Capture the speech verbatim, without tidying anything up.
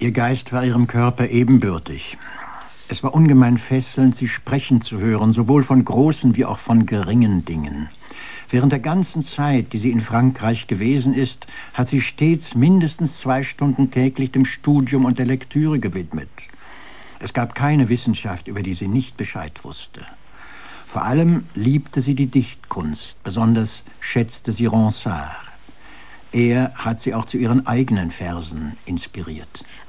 Ihr Geist war ihrem Körper ebenbürtig. Es war ungemein fesselnd, sie sprechen zu hören, sowohl von großen wie auch von geringen Dingen. Während der ganzen Zeit, die sie in Frankreich gewesen ist, hat sie stets mindestens zwei Stunden täglich dem Studium und der Lektüre gewidmet. Es gab keine Wissenschaft, über die sie nicht Bescheid wusste. Vor allem liebte sie die Dichtkunst, besonders schätzte sie Ronsard. Er hat sie auch zu ihren eigenen Versen inspiriert.